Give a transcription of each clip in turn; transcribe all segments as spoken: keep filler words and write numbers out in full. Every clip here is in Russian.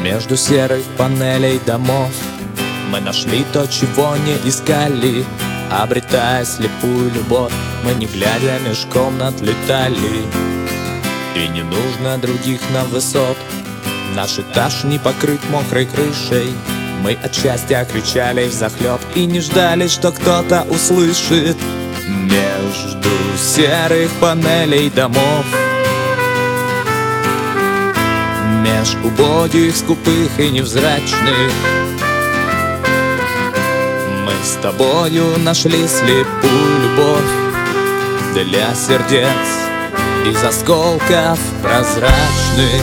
Между серых панелей домов мы нашли то, чего не искали. Обретая слепую любовь, мы не глядя меж комнат летали. И не нужно других нам высот, наш этаж не покрыт мокрой крышей. Мы от счастья кричали взахлеб и не ждали, что кто-то услышит. Между серых панелей домов, меж убогих, скупых и невзрачных, мы с тобою нашли слепую любовь для сердец из осколков прозрачных.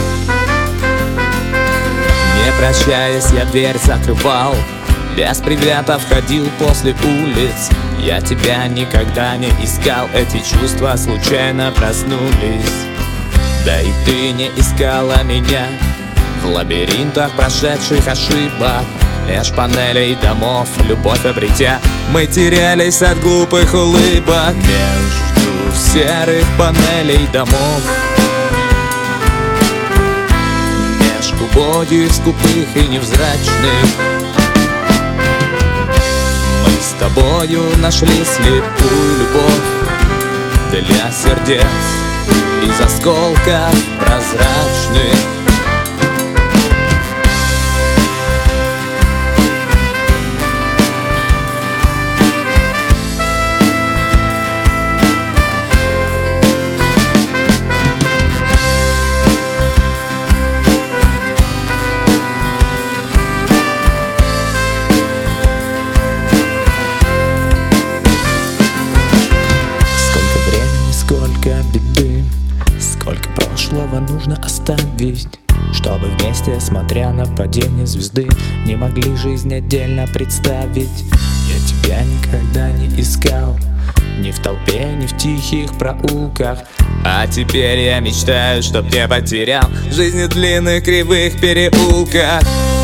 Не прощаясь, я дверь закрывал, без привета входил после улиц. Я тебя никогда не искал, эти чувства случайно проснулись. Да и ты не искала меня в лабиринтах прошедших ошибок. Меж панелей домов, любовь обретя, мы терялись от глупых улыбок. Между серых панелей домов, меж убогих, скупых и невзрачных, мы с тобою нашли слепую любовь для сердец из осколков прозрачных. Сколько беды, сколько прошлого нужно оставить, чтобы вместе, смотря на падение звезды, не могли жизнь отдельно представить. Я тебя никогда не искал, ни в толпе, ни в тихих проулках. А теперь я мечтаю, чтоб не потерял жизнь в длинных кривых переулках.